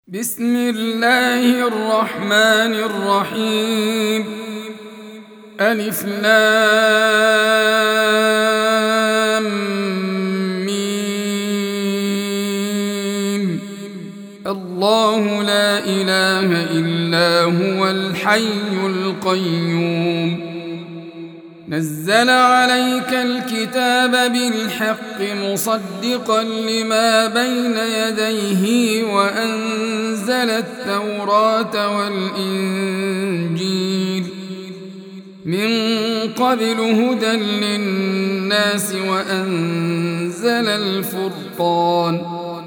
بسم الله الرحمن الرحيم. ألف لام ميم. الله لا إله إلا هو الحي القيوم. نزل عليك الكتاب بالحق مصدقا لما بين يديه وأنزل التوراة والإنجيل من قبل هدى للناس وأنزل الفرقان.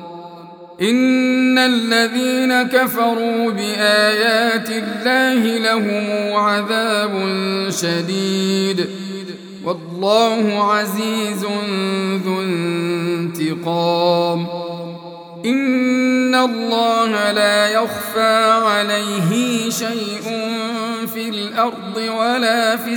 إن الذين كفروا بآيات الله لهم عذاب شديد والله عزيز ذو انتقام. إن الله لا يخفى عليه شيء في الأرض ولا في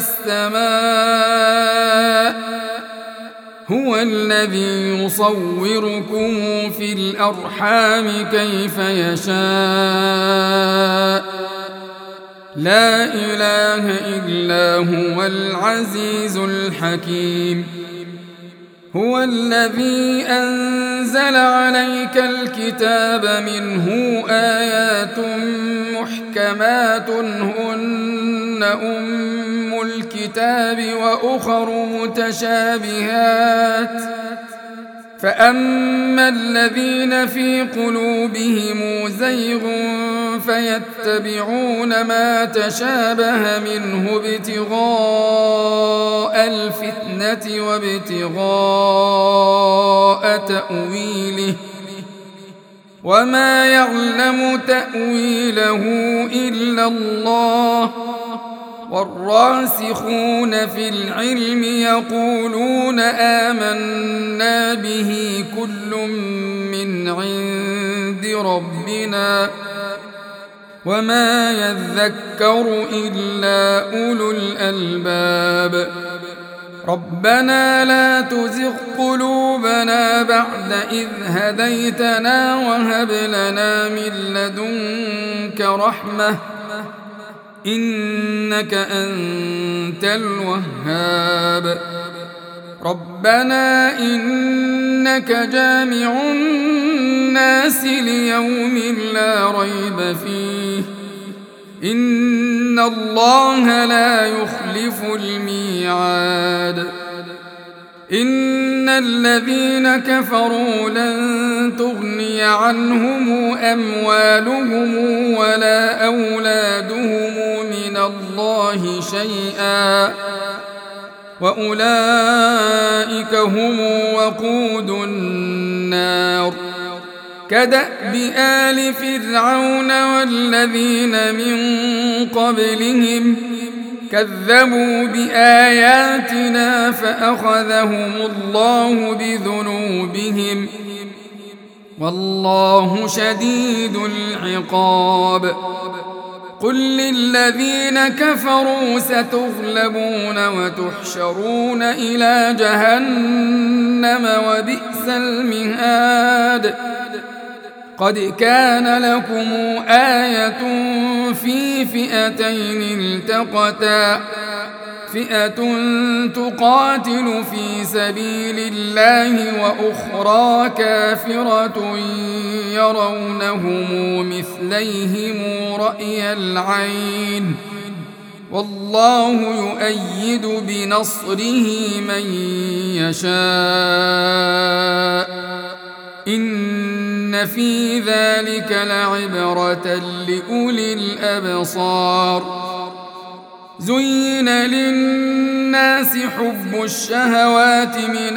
السماء. هو الذي يصوركم في الأرحام كيف يشاء. لا إله إلا هو العزيز الحكيم. هو الذي أنزل عليك الكتاب منه آيات محكمات هن أم الكتاب وأخر متشابهات فأما الذين في قلوبهم زيغ فيتبعون ما تشابه منه ابتغاء الفتنة وابتغاء تأويله وما يعلم تأويله إلا الله. والراسخون في العلم يقولون آمنا به كل من عند ربنا وما يذكر إلا أولو الألباب. ربنا لا تزغ قلوبنا بعد إذ هديتنا وهب لنا من لدنك رحمة إنك أنت الوهاب. ربنا إنك جامع الناس ليوم لا ريب فيه إن الله لا يخلف الميعاد. إن الذين كفروا لن تغني عنهم أموالهم ولا أولادهم من الله شيئا وأولئك هم وقود النار. كدأب آل فرعون والذين من قبلهم كذبوا بآياتنا فأخذهم الله بذنوبهم والله شديد العقاب. قل للذين كفروا ستغلبون وتحشرون إلى جهنم وبئس المهاد. قد كان لكم آية في فئتين التقتا فئة تقاتل في سبيل الله وأخرى كافرة يرونهم مثليهم رأي العين والله يؤيد بنصره من يشاء. إن في ذلك لعبرة لأولي الأبصار. زين للناس حب الشهوات من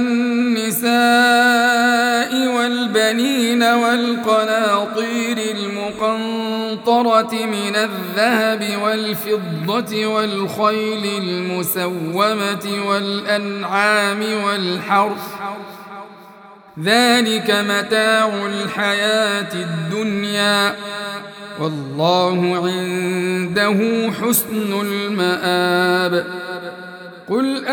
النساء والبنين والقناطير المقنطرة من الذهب والفضة والخيل المسومة والأنعام والحرث ذلك متاع الحياة الدنيا والله عنده حسن المآب. قل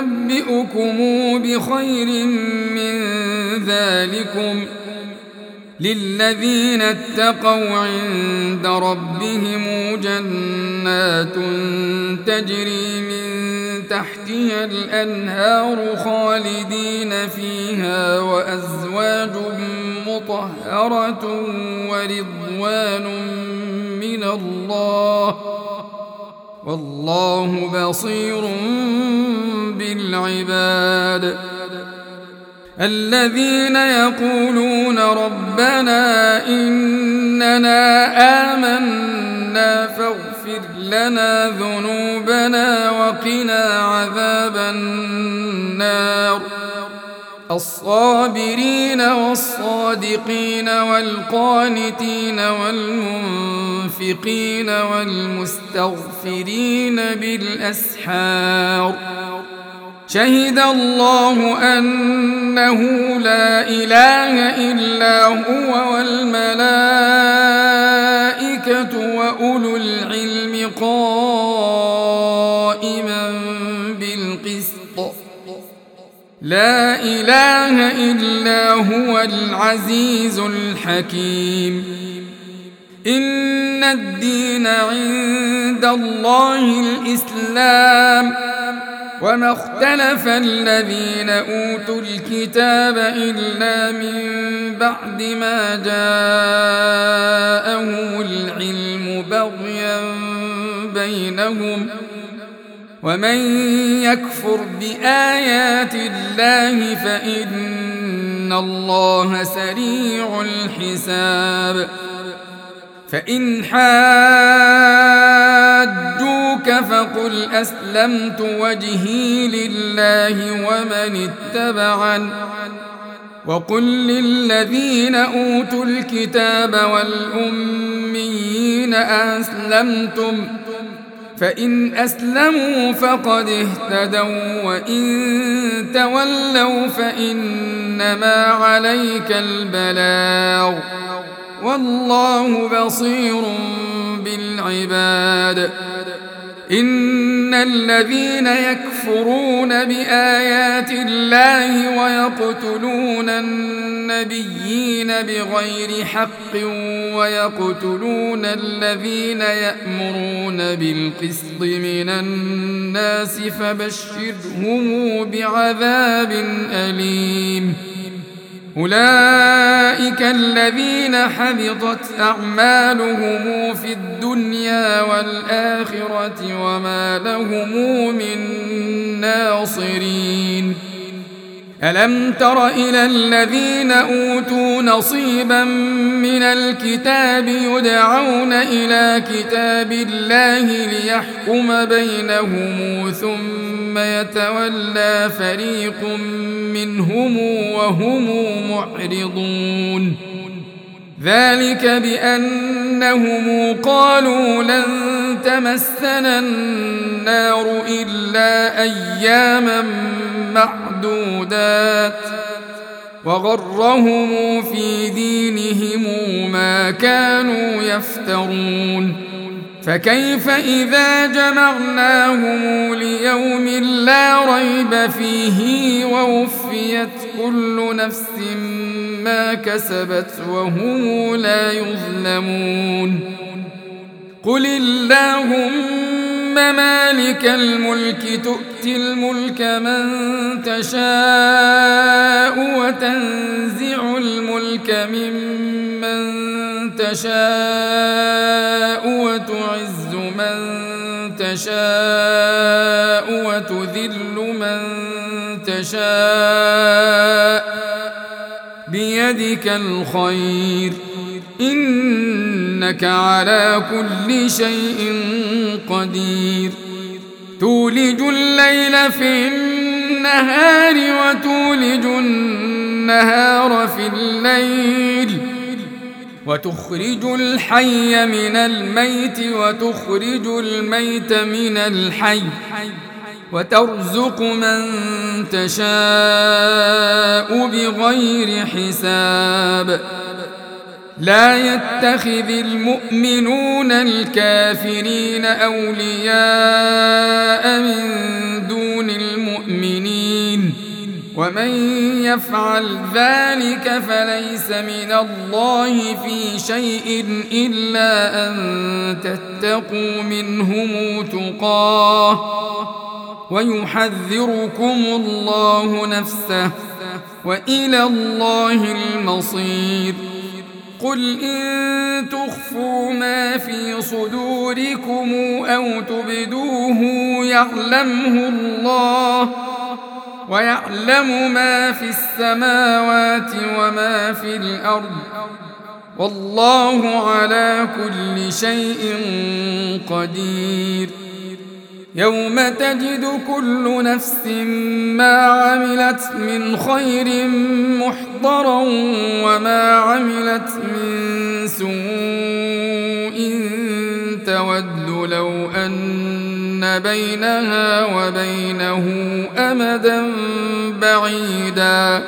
أنبئكم بخير من ذلكم للذين اتقوا عند ربهم جنات تجري من تحتها الأنهار خالدين فيها وأزواج مطهرة ورضوان من الله والله بصير بالعباد. الذين يقولون ربنا إننا آمنا فاغفر لنا ذنوبنا وقنا عذاب النار. الصابرين والصادقين والقانتين والمنفقين والمستغفرين بالأسحار. شهد الله أنه لا إله إلا هو والملائكة وأولو العلم قائما بالقسط لا إله إلا هو العزيز الحكيم. إن الدين عند الله الإسلام وما اختلف الذين أوتوا الكتاب إلا من بعد ما جاءهم العلم بغيا بينهم ومن يكفر بآيات الله فإن الله سريع الحساب. فإن حاجوك فقل أسلمت وجهي لله ومن اتبعن وقل للذين أوتوا الكتاب والأميين أسلمتم فإن أسلموا فقد اهتدوا وإن تولوا فإنما عليك البلاغ والله بصير بالعباد. إن الذين يكفرون بآيات الله ويقتلون النبيين بغير حق ويقتلون الذين يأمرون بالقسط من الناس فبشرهم بعذاب أليم. أولئك الذين حبطت أعمالهم في الدنيا والآخرة وما لهم من ناصرين. ألم تر إلى الذين أوتوا نصيبا من الكتاب يدعون إلى كتاب الله ليحكم بينهم ثم يتولى فريق منهم وهم معرضون. ذلك بأنهم قالوا لن تمسنا النار إلا أياما معدودات وغرهم في دينهم ما كانوا يفترون. فكيف إذا جمعناهم ليوم لا ريب فيه ووفيت كل نفس ما كسبت وهم لا يظلمون. قل اللهم مالك الملك تؤتي الملك من تشاء وتنزع الملك ممن تشاء وتعز من تشاء وتذل من تشاء بيدك الخير إنك على كل شيء قدير. تولج الليل في النهار وتولج النهار في الليل وتخرج الحي من الميت وتخرج الميت من الحي وترزق من تشاء بغير حساب. لا يتخذ المؤمنون الكافرين أولياء من دون المؤمنين ومن يفعل ذلك فليس من الله في شيء إلا أن تتقوا منهم تقاه ويحذركم الله نفسه وإلى الله المصير. قل إن تخفوا ما في صدوركم أو تبدوه يعلمه الله ويعلم ما في السماوات وما في الأرض والله على كل شيء قدير. يوم تجد كل نفس ما عملت من خير محضرا وما عملت من سوء تود لو أن بينها وبينه أمدا بعيدا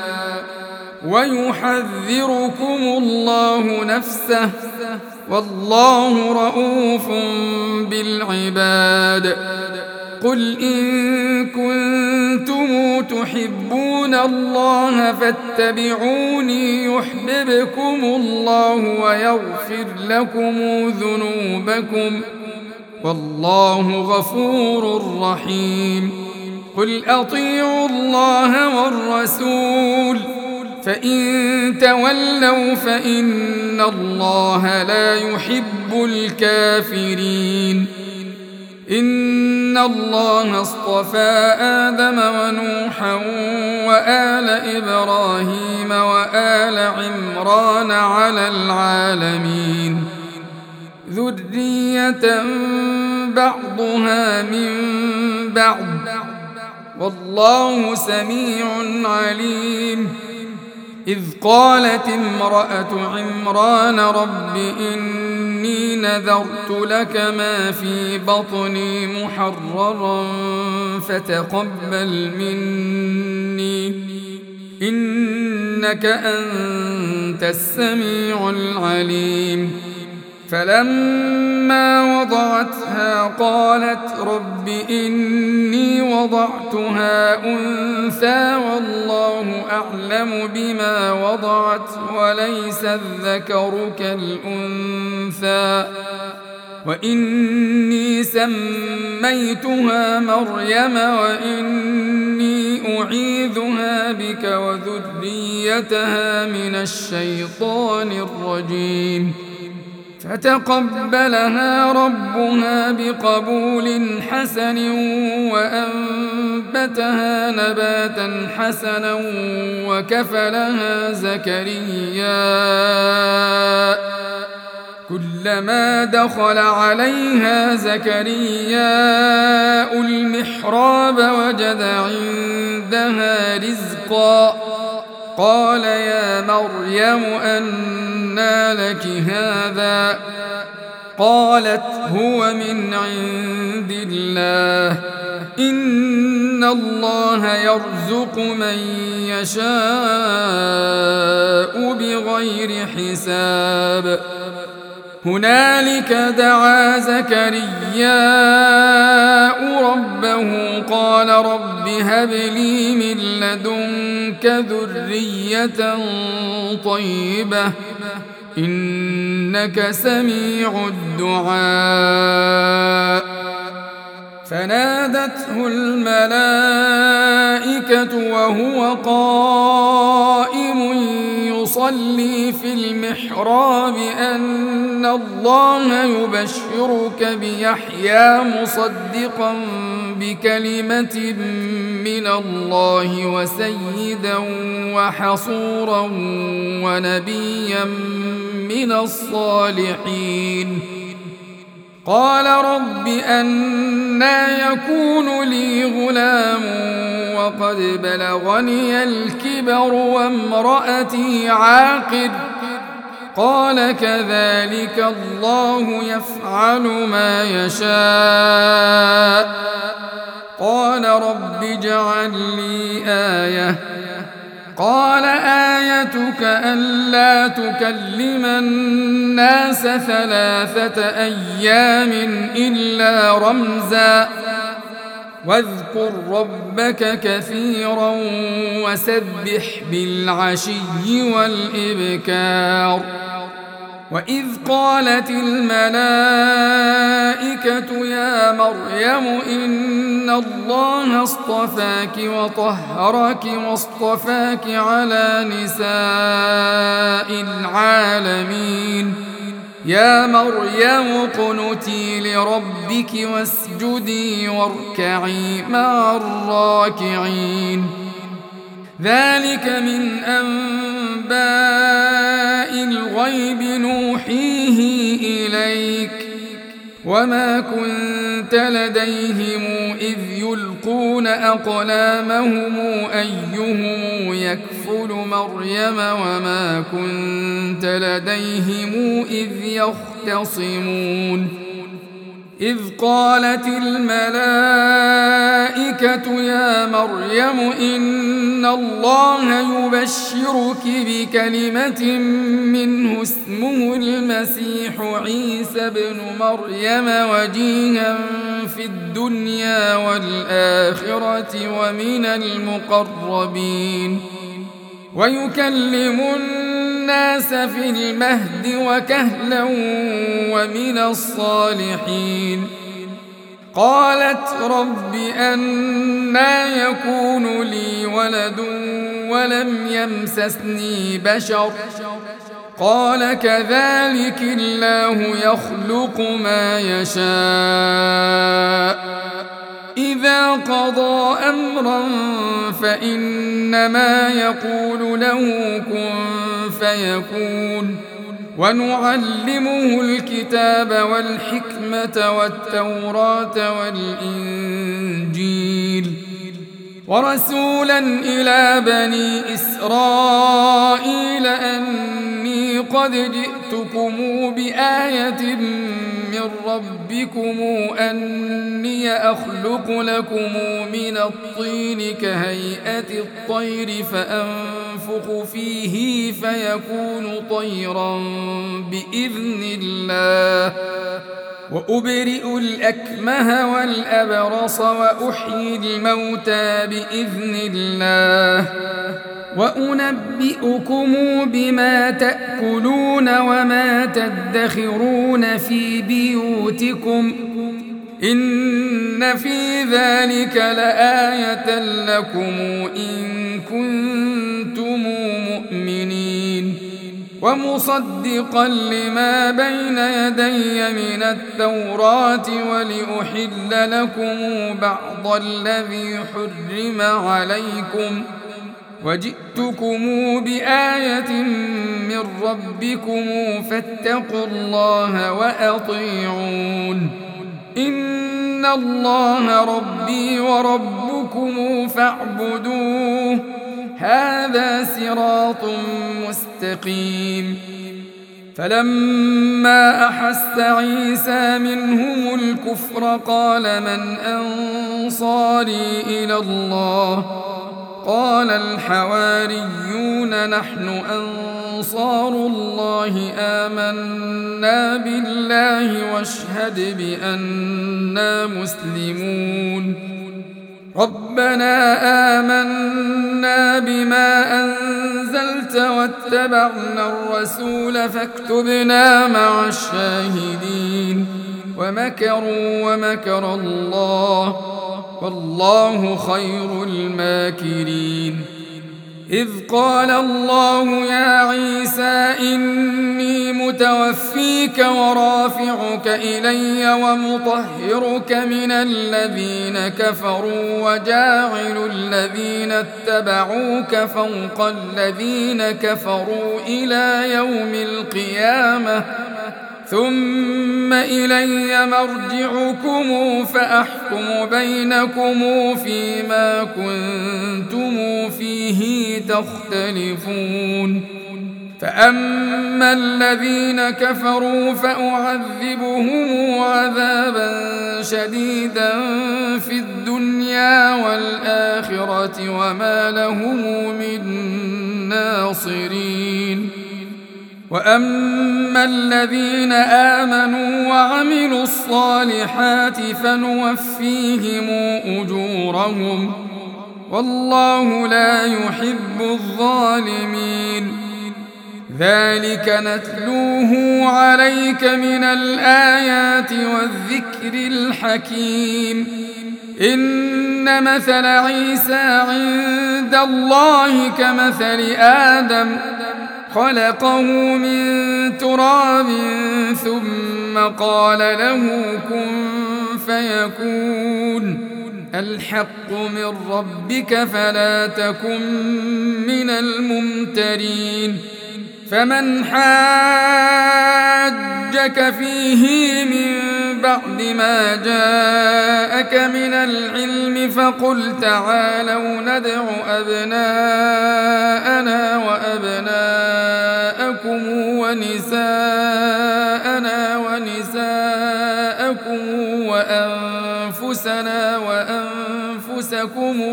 ويحذركم الله نفسه والله رؤوف بالعباد. قل إن كنتم تحبون الله فاتبعوني يحببكم الله ويغفر لكم ذنوبكم والله غفور رحيم. قل أطيعوا الله والرسول فإن تولوا فإن الله لا يحب الكافرين. إن الله اصطفى آدم ونوحا وآل إبراهيم وآل عمران على العالمين ذرية بعضها من بعض والله سميع عليم. إذ قالت امرأة عمران رب إني نذرت لك ما في بطني محررا فتقبل مني إنك أنت السميع العليم. فلما وضعتها قالت رب إني وضعتها أنثى والله أعلم بما وضعت وليس الذكر كالأنثى وإني سميتها مريم وإني أعيذها بك وذريتها من الشيطان الرجيم. فتقبلها ربها بقبول حسن وأنبتها نباتا حسنا وكفلها زكريا كلما دخل عليها زكريا المحراب وجد عندها رزقا قال يا مريم أنى لك هذا قالت هو من عند الله إن الله يرزق من يشاء بغير حساب. هنالك دعا زكرياء ربه قال رب هب لي من لدنك ذرية طيبة إنك سميع الدعاء. فنادته الملائكة وهو قائم يصلي في المحراب أن الله يبشرك بيحيى مصدقا بكلمة من الله وسيدا وحصورا ونبيا من الصالحين. قال رب أنى يكون لي غلام وقد بلغني الكبر وامرأتي عاقر قال كذلك الله يفعل ما يشاء. قال رب اجعل لي آية قال آيتك ألا تكلم الناس 3 أيام إلا رمزا واذكر ربك كثيرا وسبح بالعشي والإبكار. وإذ قالت الملائكة يا مريم إن الله اصطفاك وطهرك واصطفاك على نساء العالمين يا مريم اقنتي لربك واسجدي واركعي مع الراكعين. ذلك من أنباء الغيب نوحيه إليك وما كنت لديهم إذ يلقون أقلامهم أيهم يكفل مريم وما كنت لديهم إذ يختصمون. إذ قالت الملائكة يا مريم إن الله يبشرك بكلمة منه اسمه المسيح عيسى ابن مريم وجيها في الدنيا والآخرة ومن المقربين ويكلم الناس في المهد وكهلا ومن الصالحين. قالت رب أنى يكون لي ولد ولم يمسسني بشر قال كذلك الله يخلق ما يشاء إذا قضى أمرا فإنما يقول له كن فيكون. ونعلمه الكتاب والحكمة والتوراة والإنجيل ورسولا إلى بني إسرائيل أني قد جئتكم بآية من ربكم أني أخلق لكم من الطين كهيئة الطير فأنفخ فيه فيكون طيرا بإذن الله وأبرئ الأكمه والأبرص وأحيي الموتى بإذن الله وأنبئكم بما تأكلون وما تدخرون في بيوتكم إن في ذلك لآية لكم إن كنتم مؤمنين. ومصدقا لما بين يدي من التوراة ولأحل لكم بعض الذي حرم عليكم وجئتكم بآية من ربكم فاتقوا الله وأطيعون إن الله ربي وربكم فاعبدوه هذا صراط مستقيم. فلما أحس عيسى منهم الكفر قال من أنصاري إلى الله قال الحواريون نحن أنصار الله آمنا بالله واشهد بأننا مسلمون. ربنا آمنا بما أنزلت واتبعنا الرسول فاكتبنا مع الشاهدين. ومكروا ومكر الله والله خير الماكرين. إذ قال الله يا عيسى إني متوفيك ورافعك إلي ومطهرك من الذين كفروا وجاعل الذين اتبعوك فوق الذين كفروا إلى يوم القيامة ثم إلي مرجعكم فأحكم بينكم فيما كنتم فيه تختلفون. فأما الذين كفروا فأعذبهم عذابا شديدا في الدنيا والآخرة وما لهم من ناصرين. وأما الذين آمنوا وعملوا الصالحات فنوفيهم أجورهم والله لا يحب الظالمين ذلك نتلوه عليك من الآيات والذكر الحكيم إن مثل عيسى عند الله كمثل آدم خلقه من تراب ثم قال له كن فيكون الحق من ربك فلا تكن من الممترين فمن حاجك فيه من بعد ما جاءك من العلم فقل تعالوا ندع أبناءنا وأبناءكم ونساءنا ونساءكم وأنفسنا وأنفسكم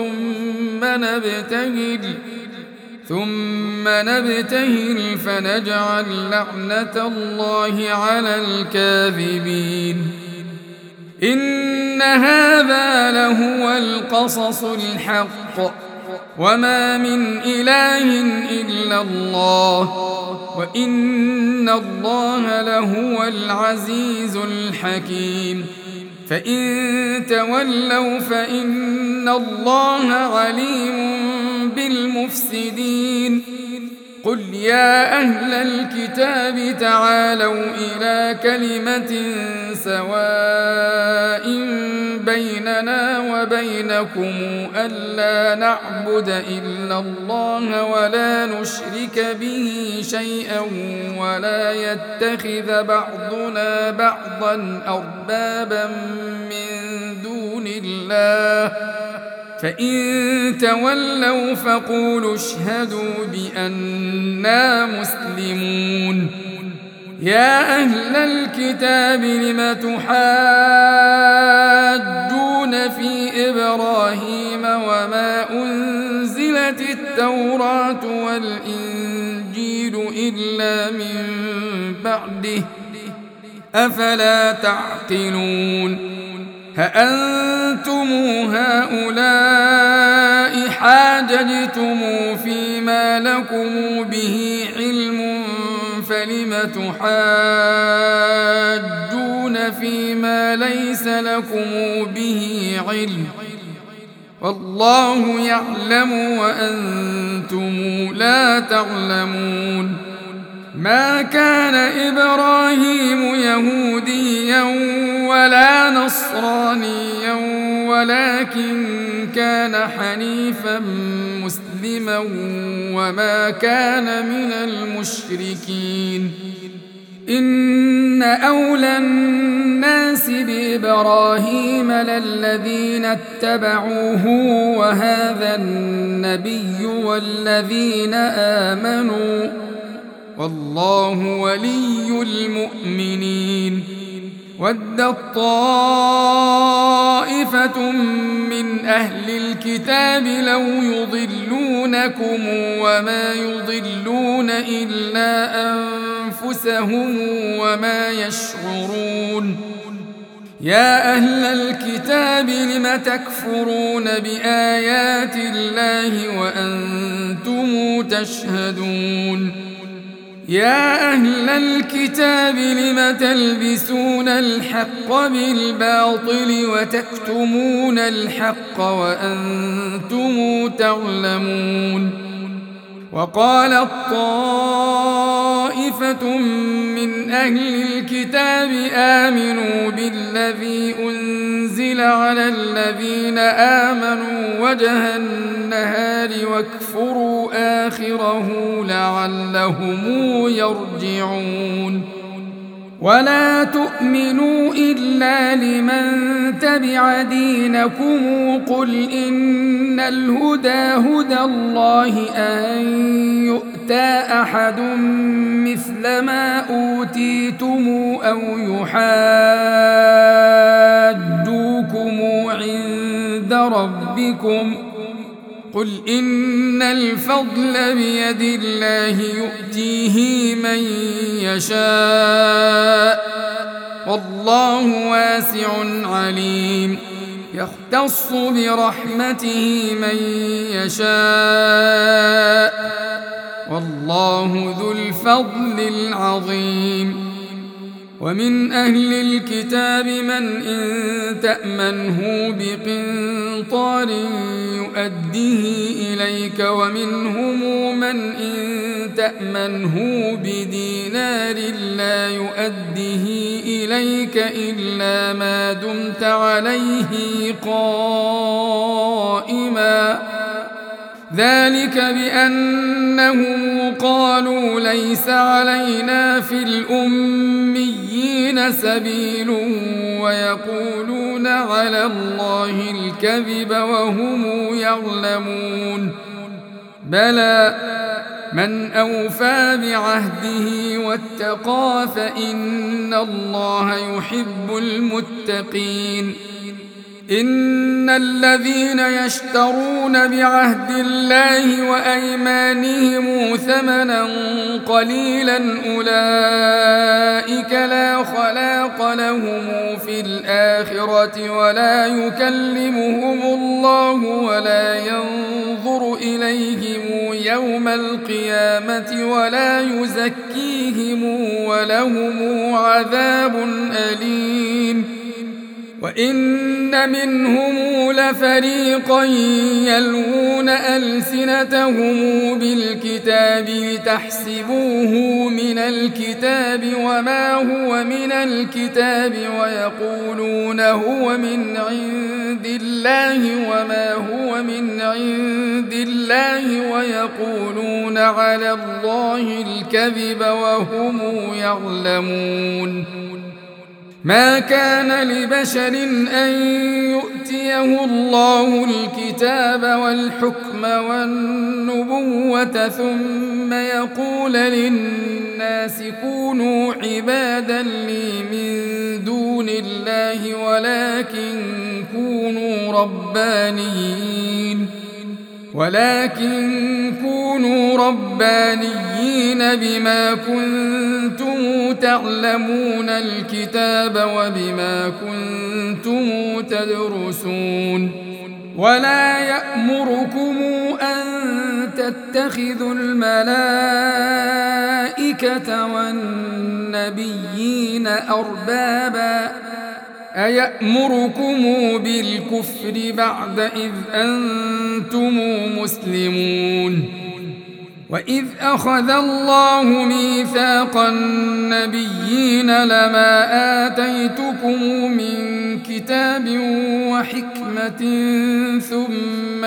ثم نبتهل فنجعل لعنة الله على الكاذبين إن هذا لهو القصص الحق وما من إله إلا الله وإن الله لهو العزيز الحكيم فإن تولوا فإن الله عليم بالمفسدين قل يا أهل الكتاب تعالوا إلى كلمة سواء بيننا وبينكم ألا نعبد إلا الله ولا نشرك به شيئا ولا يتخذ بعضنا بعضا أربابا من دون الله فإن تولوا فقولوا اشهدوا بأننا مسلمون يا أهل الكتاب لم تحاجون في إبراهيم وما أنزلت التوراة والإنجيل إلا من بعده أفلا تعقلون هأنتم هؤلاء حاججتم فيما لكم به علم فلم تحاجون فيما ليس لكم به علم والله يعلم وأنتم لا تعلمون ما كان إبراهيم يهوديا ولا نصرانيا ولكن كان حنيفا مسلما وما كان من المشركين إن أولى الناس بإبراهيم للذين اتبعوه وهذا النبي والذين آمنوا والله ولي المؤمنين ودت طائفة من أهل الكتاب لو يضلونكم وما يضلون إلا أنفسهم وما يشعرون يا أهل الكتاب لم تكفرون بآيات الله وأنتم تشهدون يا أهل الكتاب لم تلبسون الحق بالباطل وتكتمون الحق وأنتم تعلمون وقالت طائفة من أهل الكتاب آمنوا بالذي أنزل على الذين آمنوا وجه النهار واكفروا آخره لعلهم يرجعون ولا تؤمنوا إلا لمن تبع دينكم قل إن الهدى هدى الله أن يؤتى أحد مثل ما أوتيتم أو يحاجوكم عند ربكم قل إن الفضل بيد الله يؤتيه من يشاء والله واسع عليم يختص برحمته من يشاء والله ذو الفضل العظيم ومن أهل الكتاب من إن تأمنه بقنطار يؤديه إليك ومنهم من إن تأمنه بدينار لا يؤديه إليك إلا ما دمت عليه قائما ذلك بأنهم قالوا ليس علينا في الأميين سبيل ويقولون على الله الكذب وهم يعلمون بلى من أوفى بعهده واتقى فإن الله يحب المتقين إن الذين يشترون بعهد الله وأيمانهم ثمنا قليلا أولئك لا خلاق لهم في الآخرة ولا يكلمهم الله ولا ينظر إليهم يوم القيامة ولا يزكيهم ولهم عذاب أليم وإن منهم لفريقا يلوون ألسنتهم بالكتاب لتحسبوه من الكتاب وما هو من الكتاب ويقولون هو من عند الله وما هو من عند الله ويقولون على الله الكذب وهم يعلمون ما كان لبشر أن يؤتيه الله الكتاب والحكم والنبوة ثم يقول للناس كونوا عبادا لي من دون الله ولكن كونوا ربانيين بما كنتم تعلمون الكتاب وبما كنتم تدرسون ولا يأمركم أن تتخذوا الملائكة والنبيين أربابا أيأمركم بالكفر بعد إذ أنتم مسلمون وإذ أخذ الله ميثاق النبيين لما آتيتكم من كتاب وحكمة ثم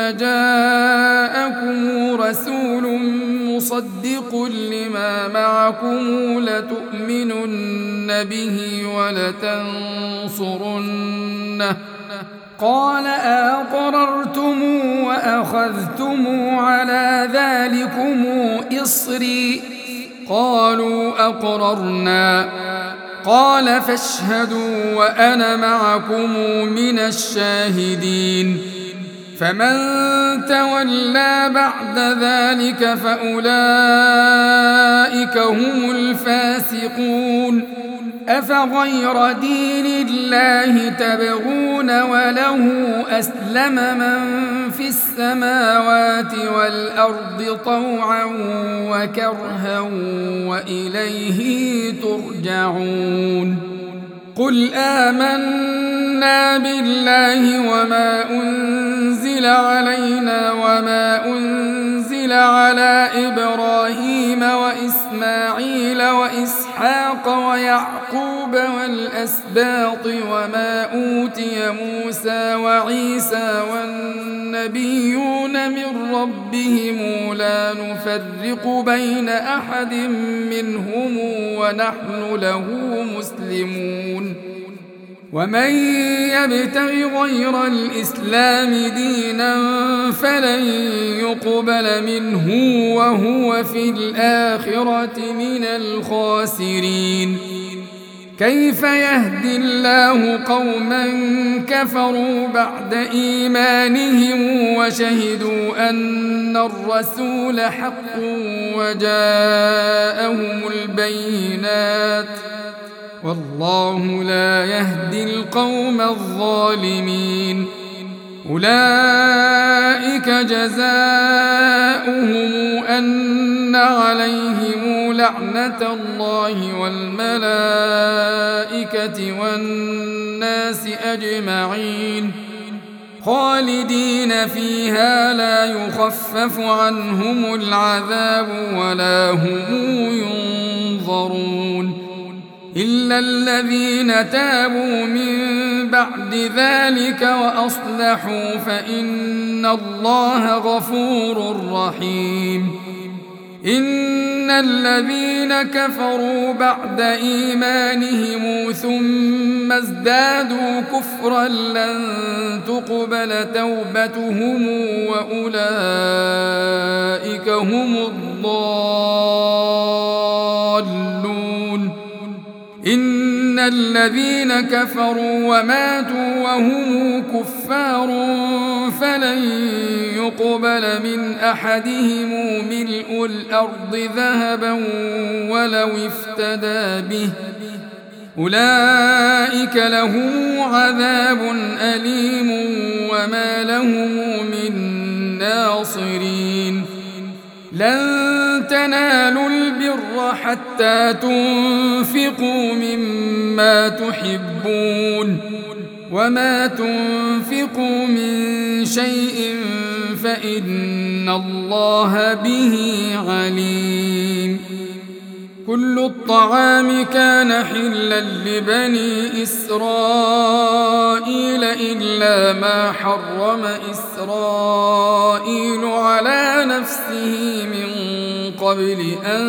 جاءكم رسول مصدق لما معكم لتؤمنن به ولتنصرنه قال أقررتم وأخذتم على ذلكم إصري قالوا أقررنا قال فاشهدوا وأنا معكم من الشاهدين فمن تولى بعد ذلك فأولئك هم الفاسقون أفغير دين الله تبغون وله أسلم من في السماوات والأرض طوعا وكرها وإليه ترجعون قل آمنا بالله وما أنزل علينا وما أنزل على إبراهيم وإسماعيل وإسحاق ويعقوب والأسباط وما أوتي موسى وعيسى والنبيون من ربهم لا نفرق بين أحد منهم ونحن له مسلمون ومن يبتغ غير الإسلام دينا فلن يقبل منه وهو في الآخرة من الخاسرين كيف يهدي الله قوما كفروا بعد إيمانهم وشهدوا أن الرسول حق وجاءهم البينات والله لا يهدي القوم الظالمين أولئك جزاؤهم أن عليهم لعنة الله والملائكة والناس أجمعين خالدين فيها لا يخفف عنهم العذاب ولا هم ينظرون إلا الذين تابوا من بعد ذلك وأصلحوا فإن الله غفور رحيم إن الذين كفروا بعد إيمانهم ثم ازدادوا كفرا لن تقبل توبتهم وأولئك هم الضالون إن الذين كفروا وماتوا وهم كفار فلن يقبل من أحدهم ملء الأرض ذهبا ولو افتدى به أولئك لهم عذاب أليم وما لهم من ناصرين لن تنالوا البر حتى تنفقوا مما تحبون وما تنفقوا من شيء فإن الله به عليم كل الطعام كان حلا لبني إسرائيل إلا ما حرم إسرائيل على نفسه من قبل أن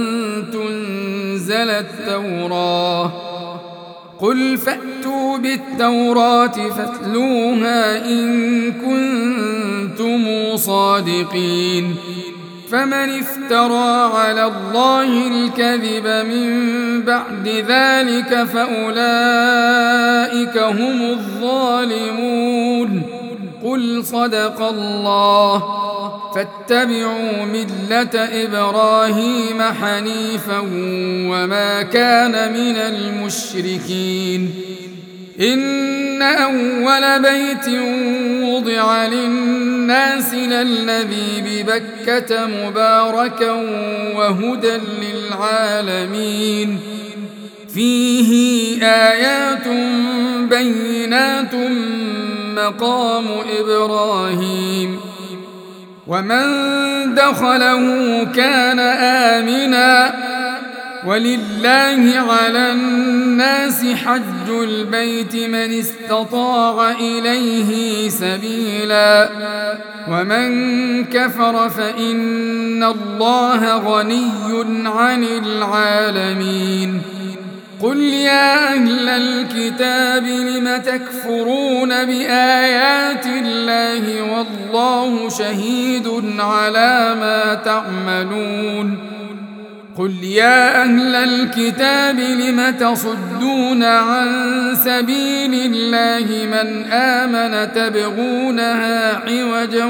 تنزل التوراة قل فأتوا بالتوراة فاتلوها إن كنتم صادقين فمن افترى على الله الكذب من بعد ذلك فأولئك هم الظالمون قل صدق الله فاتبعوا ملة إبراهيم حنيفا وما كان من المشركين إن أول بيت وضع للناس للذي ببكة مباركا وهدى للعالمين فيه آيات بينات مقام إبراهيم ومن دخله كان آمنا ولله على الناس حج البيت من استطاع إليه سبيلا ومن كفر فإن الله غني عن العالمين قل يا أهل الكتاب لم تكفرون بآيات الله والله شهيد على ما تعملون قل يا أهل الكتاب لم تصدون عن سبيل الله من آمن تبغونها عوجا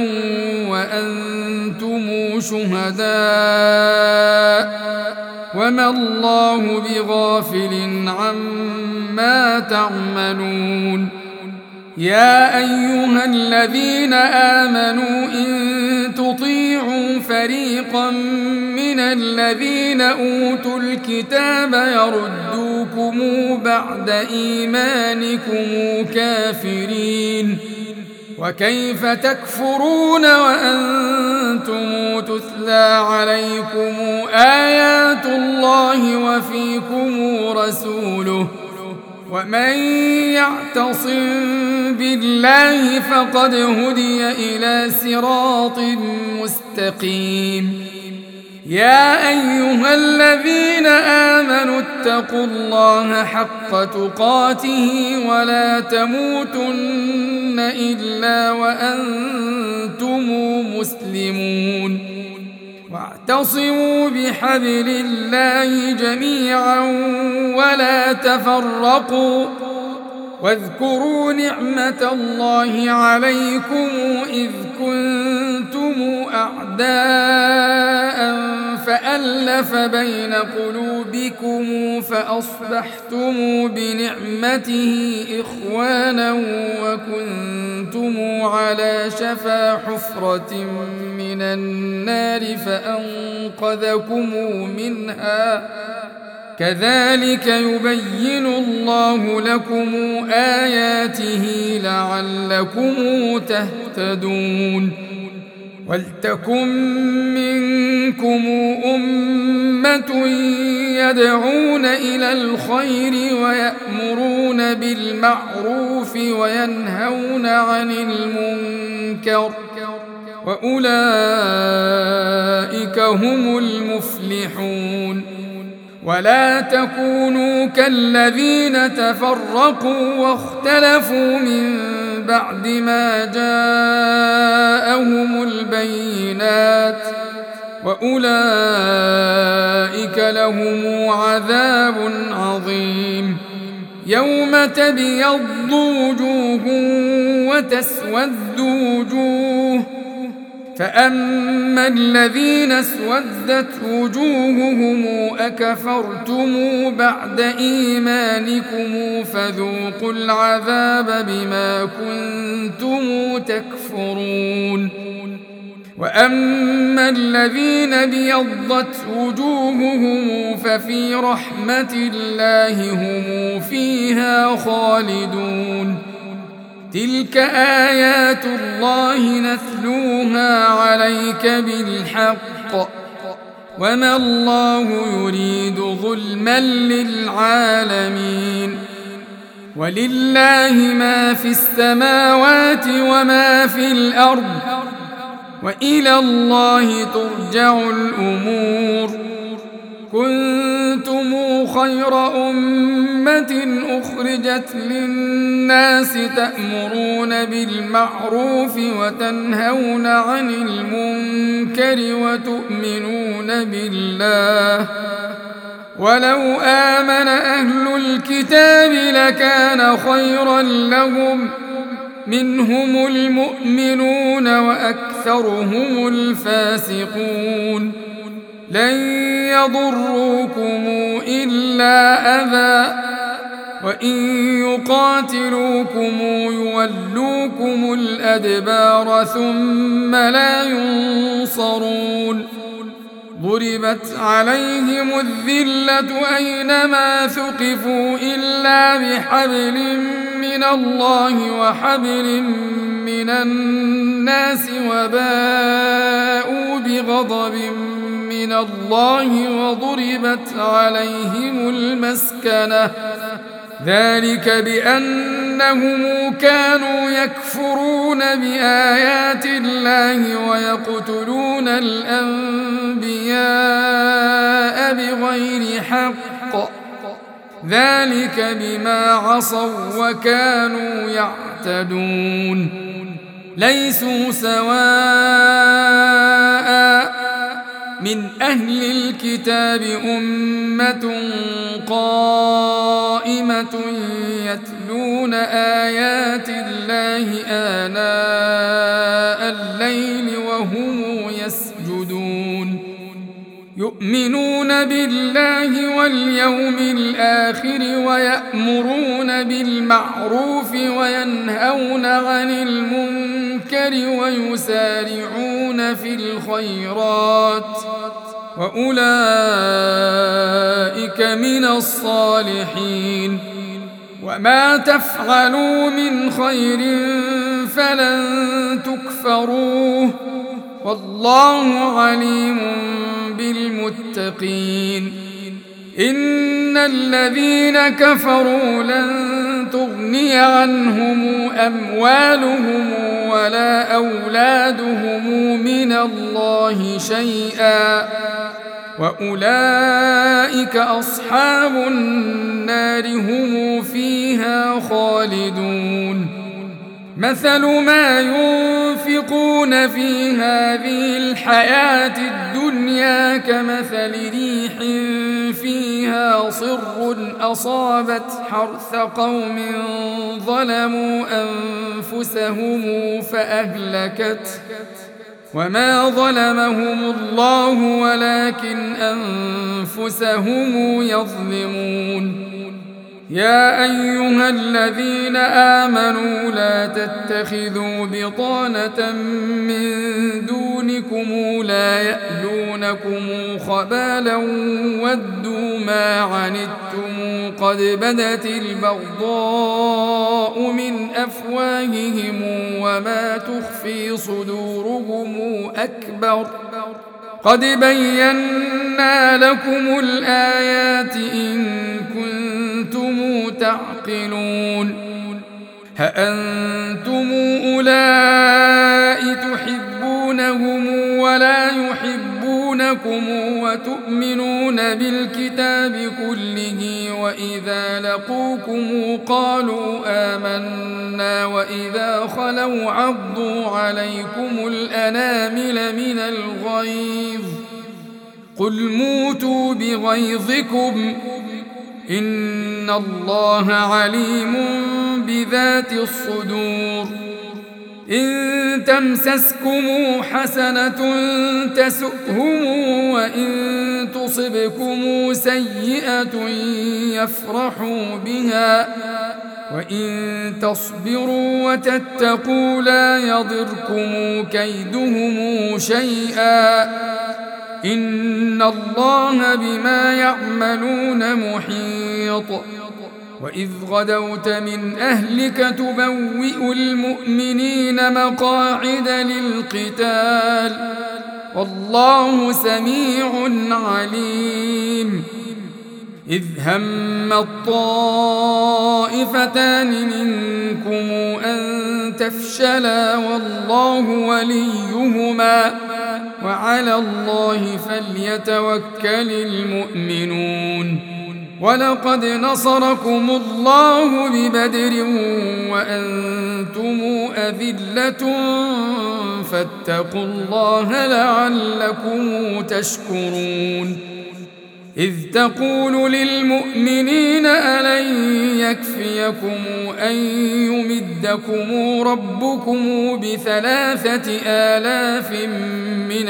وأنتم شهداء وما الله بغافل عما تعملون يا أيها الذين آمنوا إن تطيعوا فريقا من الذين أوتوا الكتاب يردوكم بعد إيمانكم كافرين وكيف تكفرون وأنتم تتلى عليكم آيات الله وفيكم رسوله ومن يعتصم بالله فقد هدي إلى صراط مستقيم يا أيها الذين آمنوا اتقوا الله حق تقاته ولا تموتن إلا وأنتم مسلمون واعتصموا بحبل الله جميعا ولا تفرقوا واذكروا نعمة الله عليكم إذ كنتم أعداء فألف بين قلوبكم فأصبحتم بنعمته إخوانا وكنتم على شفا حفرة من النار فأنقذكم منها كذلك يبين الله لكم آياته لعلكم تهتدون ولتكن منكم أمة يدعون إلى الخير ويأمرون بالمعروف وينهون عن المنكر وأولئك هم المفلحون ولا تكونوا كالذين تفرقوا واختلفوا من بعد ما جاءهم البينات وأولئك لهم عذاب عظيم يوم تبيض وجوه وتسود وجوه فأما الذين اسودت وجوههم أكفرتم بعد إيمانكم فذوقوا العذاب بما كنتم تكفرون وأما الذين بيضت وجوههم ففي رحمة الله هم فيها خالدون تلك آيات الله نتلوها عليك بالحق وما الله يريد ظلما للعالمين ولله ما في السماوات وما في الأرض وإلى الله ترجع الأمور كنتم خير أمة أخرجت للناس تأمرون بالمعروف وتنهون عن المنكر وتؤمنون بالله ولو آمن أهل الكتاب لكان خيرا لهم منهم المؤمنون وأكثرهم الفاسقون لن يضروكم إلا أذى وإن يقاتلوكم يولوكم الأدبار ثم لا ينصرون ضربت عليهم الذلة أينما ثقفوا إلا بحبل من الله وحبل من الناس وباءوا بغضب من الله وضربت عليهم المسكنة ذلك بأنهم كانوا يكفرون بآيات الله ويقتلون الأنبياء بغير حق ذلك بما عصوا وكانوا يعتدون ليسوا سواء من أهل الكتاب أمة قائمة يتلون آيات الله آناء الليل وهم يسجدون يؤمنون بالله واليوم الآخر ويأمرون بالمعروف وينهون عن المنكر ويسارعون في الخيرات وأولئك من الصالحين وما تفعلوا من خير فلن تكفروه والله عليم بالمتقين إن الذين كفروا لن تغني عنهم أموالهم ولا أولادهم من الله شيئا وأولئك أصحاب النار هم فيها خالدون مثل ما ينفقون في هذه الحياة الدنيا الدنيا كمثل ريح فيها صر أصابت حرث قوم ظلموا أنفسهم فأهلكته وما ظلمهم الله ولكن أنفسهم يظلمون. يا أيها الذين آمنوا لا تتخذوا بطانة من دونكم لا يألونكم خبالا ودوا ما عنتم قد بدت البغضاء من أفواههم وما تخفي صدورهم أكبر قد بينا لكم الآيات إن كنتم تعقلون. هأنتم أولئك تحبونهم ولا يحبونكم وتؤمنون بالكتاب كله وإذا لقوكم قالوا آمنا وإذا خلوا عضوا عليكم الأنامل من الغيظ قل موتوا بغيظكم إن الله عليم بذات الصدور. إن تمسسكم حسنة تسؤهم وإن تصبكم سيئة يفرحوا بها وإن تصبروا وتتقوا لا يضركم كيدهم شيئا إن الله بما يعملون محيط. وإذ غدوت من أهلك تبوئ المؤمنين مقاعد للقتال والله سميع عليم. إذ هم الطائفتان منكم أن تفشلا والله وليهما وعلى الله فليتوكل المؤمنون. ولقد نصركم الله ببدر وأنتم أذلة فاتقوا الله لعلكم تشكرون. إذ تقول للمؤمنين ألن يكفيكم أن يمدكم ربكم ب3,000 من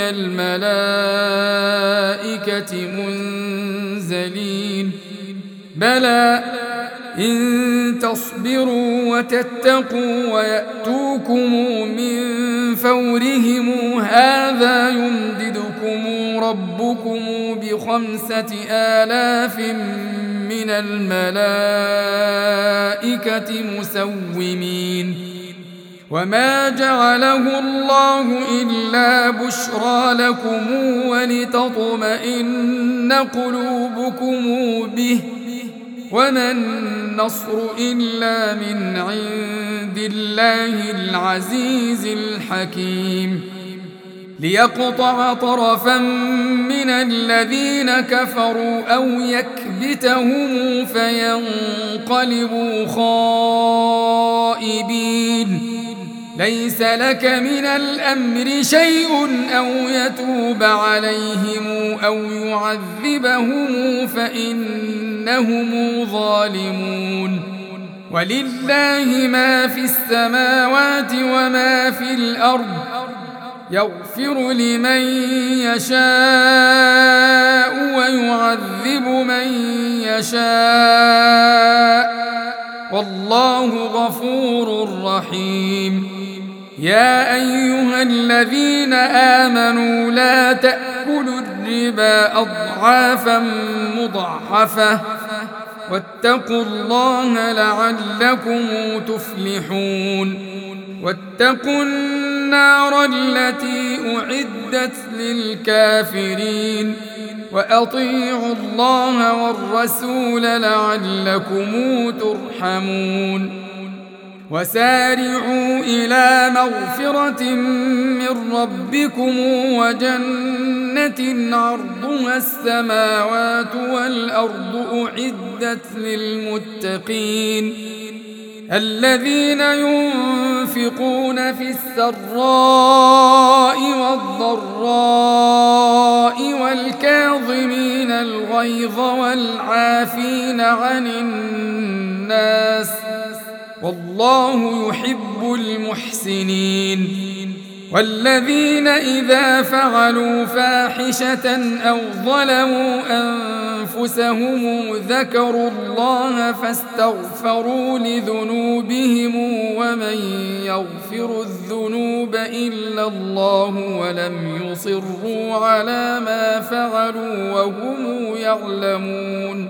الملائكة منزلين بلى إن تصبروا وتتقوا ويأتوكم من فورهم هذا يمددكم ربكم ب5,000 من الملائكة مسومين. وما جعله الله إلا بشرى لكم ولتطمئن قلوبكم به وما النصر إلا من عند الله العزيز الحكيم. ليقطع طرفا من الذين كفروا أو يكبتهم فينقلبوا خائبين. ليس لك من الأمر شيء أو يتوب عليهم أو يعذبهم فإنهم ظالمون. ولله ما في السماوات وما في الأرض يغفر لمن يشاء ويعذب من يشاء والله غفور رحيم. يا أيها الذين آمنوا لا تأكلوا الربا أضعافا مضاعفة واتقوا الله لعلكم تفلحون. واتقوا النار التي أعدت للكافرين وأطيعوا الله والرسول لعلكم ترحمون. وسارعوا إلى مغفرة من ربكم وجنة عرضها السماوات والأرض أعدت للمتقين الذين ينفقون ينفقون في السراء والضراء والكاظمين الغيظ والعافين عن الناس والله يحب المحسنين والذين إذا فعلوا فاحشة أو ظلموا أنفسهم ذكروا الله فاستغفروا لذنوبهم ومن يغفر الذنوب إلا الله ولم يصروا على ما فعلوا وهم يعلمون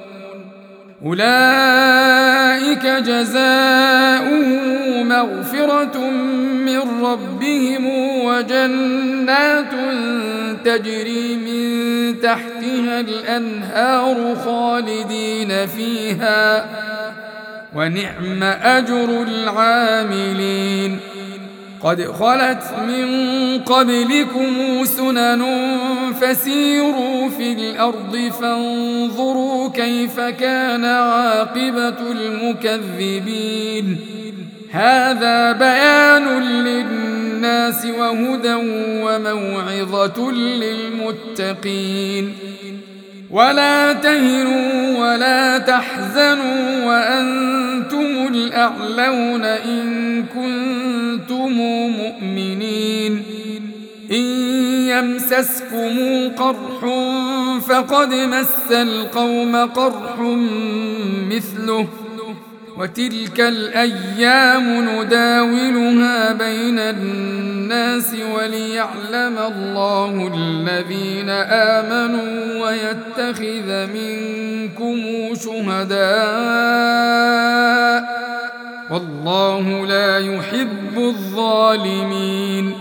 أولئك جزاؤهم مغفرة من ربهم وجنات تجري من تحتها الأنهار خالدين فيها ونعم أجر العاملين قد خلت من قبلكم سنن فسيروا في الأرض فانظروا كيف كان عاقبة المكذبين هذا بيان للناس وهدى وموعظة للمتقين ولا تهنوا ولا تحزنوا وأنتم الأعلون إن كنتم مؤمنين إن يمسسكم قرح فقد مس القوم قرح مثله وتلك الأيام نداولها بين الناس وليعلم الله الذين آمنوا ويتخذ منكم شهداء والله لا يحب الظالمين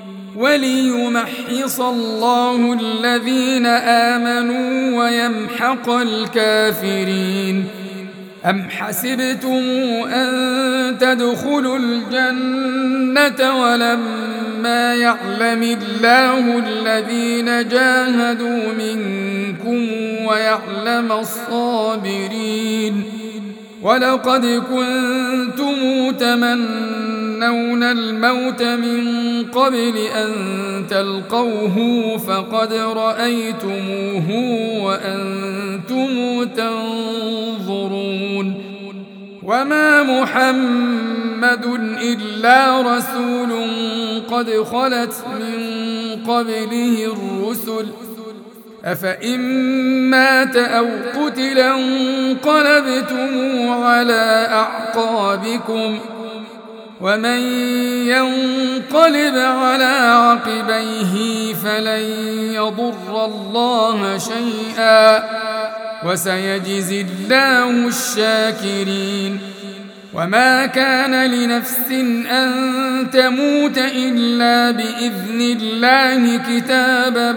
وليمحص الله الذين آمنوا ويمحق الكافرين أم حسبتم أن تدخلوا الجنة ولما يعلم الله الذين جاهدوا منكم ويعلم الصابرين ولقد كنتم تمنون الموت من قبل أن تلقوه فقد رأيتموه وأنتم تنظرون وما محمد إلا رسول قد خلت من قبله الرسل أفإن مات أو قتل انقلبتم على أعقابكم ومن ينقلب على عقبيه فلن يضر الله شيئا وسيجزي الله الشاكرين وما كان لنفس أن تموت إلا بإذن الله كتابا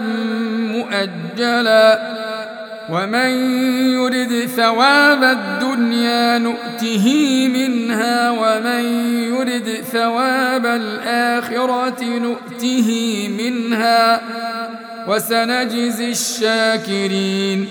مؤجلا ومن يرد ثواب الدنيا نؤته منها ومن يرد ثواب الآخرة نؤته منها وسنجزي الشاكرين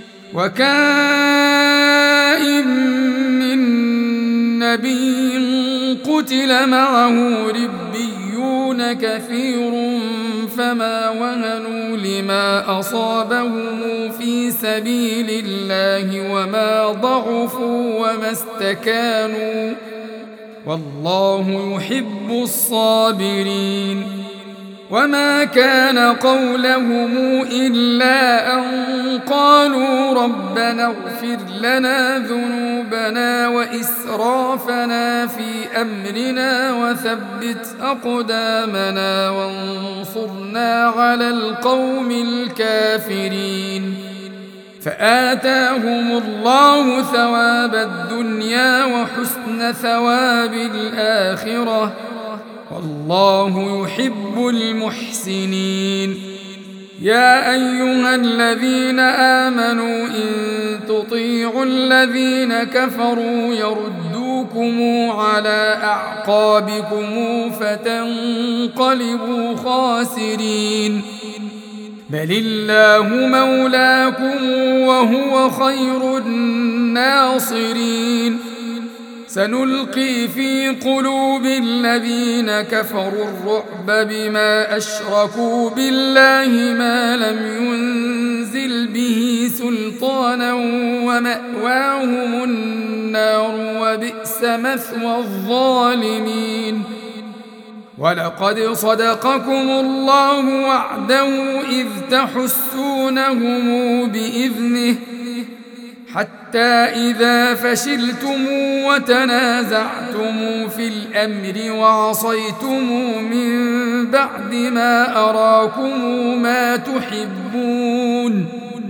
وكائن من نبي قتل معه ربيون كثير فما وهنوا لما أصابهم في سبيل الله وما ضعفوا وما استكانوا والله يحب الصابرين وما كان قولهم إلا أن قالوا ربنا اغفر لنا ذنوبنا وإسرافنا في أمرنا وثبت أقدامنا وانصرنا على القوم الكافرين فآتاهم الله ثواب الدنيا وحسن ثواب الآخرة والله يحب المحسنين يا أيها الذين آمنوا إن تطيعوا الذين كفروا يردوكم على أعقابكم فتنقلبوا خاسرين بل الله مولاكم وهو خير الناصرين سنلقي في قلوب الذين كفروا الرعب بما أشركوا بالله ما لم ينزل به سلطانا ومأواهم النار وبئس مثوى الظالمين. ولقد صدقكم الله وعده إذ تحسونهم بإذنه حتى إذا فشلتم وتنازعتم في الأمر وعصيتم من بعد ما أراكم ما تحبون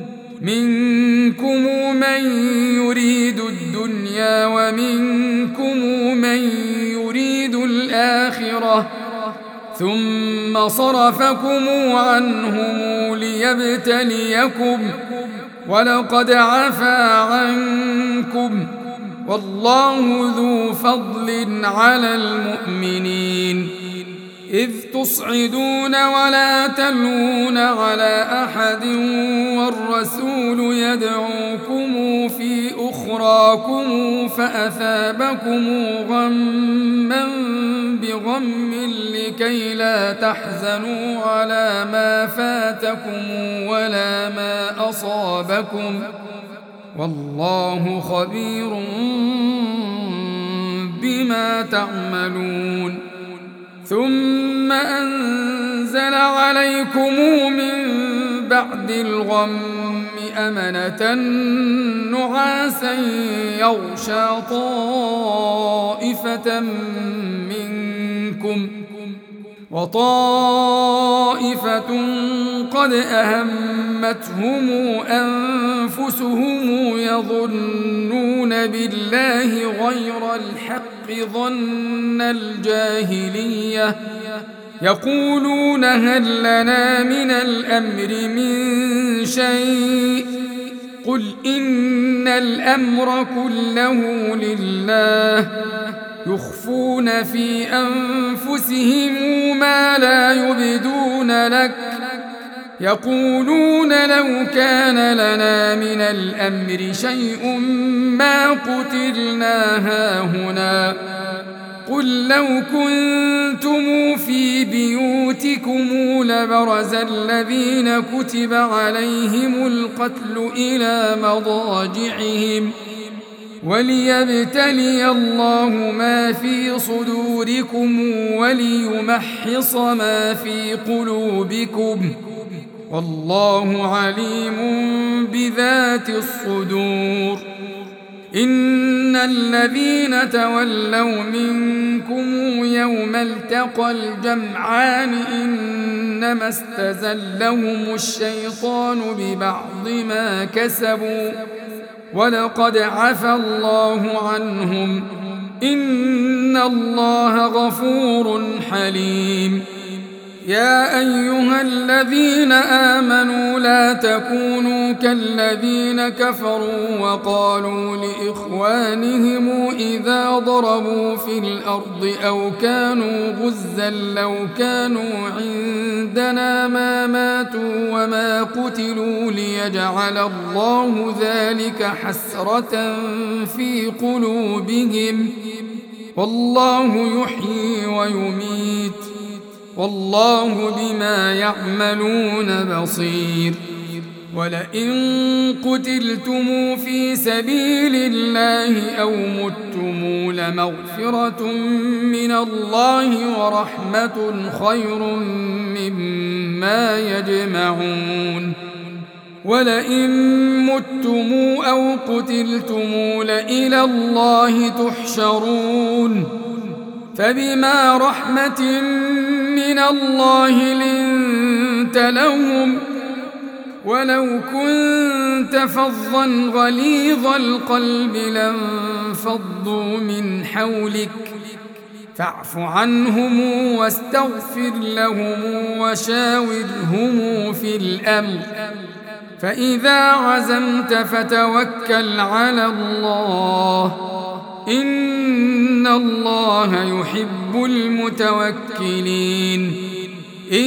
منكم من يريد الدنيا ومنكم من يريد الآخرة ثم صرفكم عنهم ليبتليكم ولقد عفا عنكم والله ذو فضل على المؤمنين. إذ تصعدون ولا تلوون على أحد والرسول يدعوكم في أخراكم فأثابكم غما بغم لكي لا تحزنوا على ما فاتكم ولا ما أصابكم والله خبير بما تعملون. ثم أنزل عليكم من بعد الغم أمنة نعاسا يغشى طائفة منكم وطائفة قد أهمتهم أنفسهم يظنون بالله غير الحق ظن الجاهلية يقولون هل لنا من الأمر من شيء قل إن الأمر كله لله يخفون في أنفسهم ما لا يبدون لك يقولون لو كان لنا من الأمر شيء ما قتلنا هاهنا قل لو كنتم في بيوتكم لبرز الذين كتب عليهم القتل إلى مضاجعهم وليبتلي الله ما في صدوركم وليمحص ما في قلوبكم والله عليم بذات الصدور. إن الذين تولوا منكم يوم التقى الجمعان إنما استزلهم الشيطان ببعض ما كسبوا ولقد عفا الله عنهم إن الله غفور حليم. يا أيها الذين آمنوا لا تكونوا كالذين كفروا وقالوا لإخوانهم إذا ضربوا في الأرض أو كانوا غزا لو كانوا عندنا ما ماتوا وما قتلوا ليجعل الله ذلك حسرة في قلوبهم والله يحيي ويميت والله بما يعملون بصير. ولئن قتلتم في سبيل الله أو متم لمغفرة من الله ورحمة خير مما يجمعون. ولئن متم أو قتلتم لإلى الله تحشرون فبما رحمة من الله لنت لهم ولو كنت فظا غليظ القلب لانفضوا من حولك فاعف عنهم واستغفر لهم وشاورهم في الأمر فإذا عزمت فتوكل على الله إن الله يحب المتوكلين. إن